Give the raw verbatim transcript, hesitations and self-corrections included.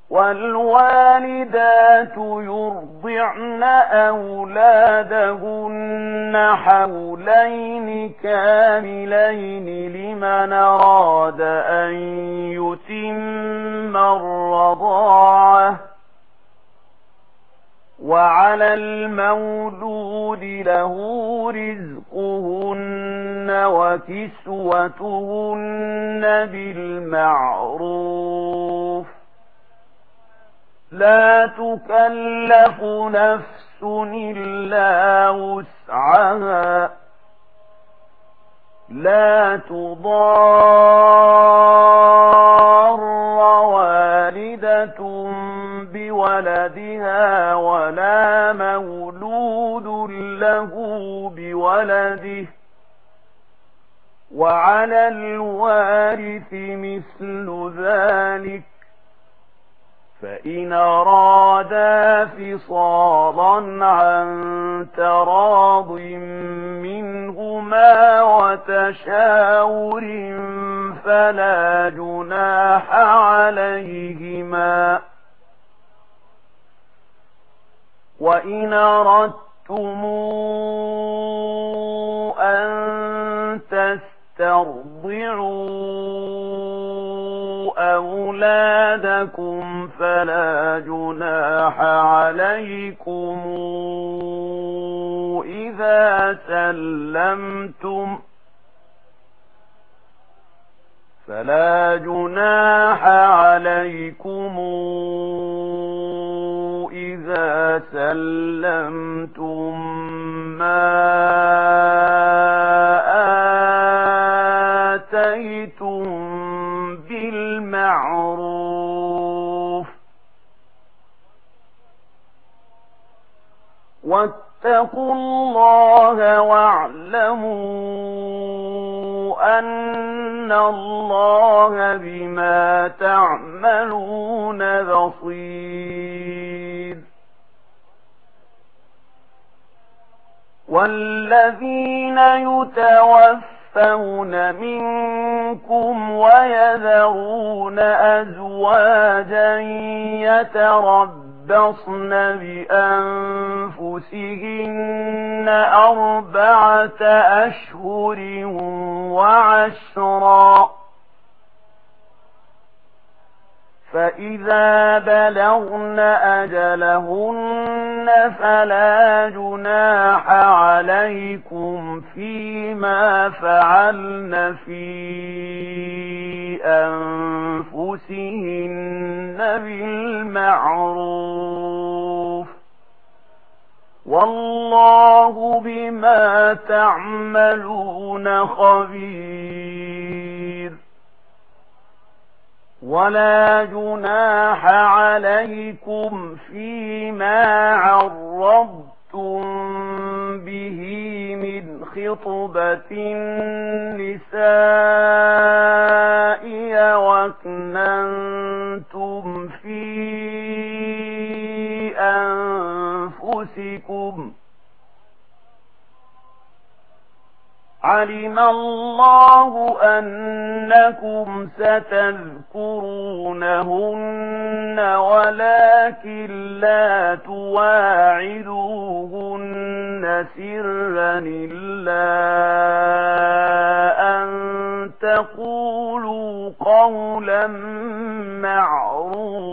والوالدات يرضعن أولادهن حولين كاملين لمن أراد أن يتم الرضاعة، وعلى المولود له رزقهن وكسوتهن بالمعروف، لا تكلف نفس إلا وسعها، لا تضار والدة بولدها ولا مولود له بولده، وعلى الوارث مثل ذلك، فإن أرادا فصالا عن تراض منهما وتشاور فلا جناح عليهما. وإن أردتم أن تسترضعوا أولادكم فلا جناح عليكم إذا سلمتم فلا جناح عليكم إذا سلمتم ما آتيتم بالمعروف، واتقوا الله واعلموا أن الله بما تعملون بصير. والذين يتوفون منكم ويذرون أزواجا يتربصن بأنفسهن أربعة أشهر وعشرا، فإذا بلغن أجلهن فلا جناح عليكم فيما فعلن في أنفسهن بالمعروف، والله بما تعملون خبير. ولا جناح عليكم فيما عرضتم به من خطبة النساء وأكننتم في أنفسكم، علم الله أنكم ستذكرونهن ولكن لا تواعدوهن سرا إلا أن تقولوا قولا معروفا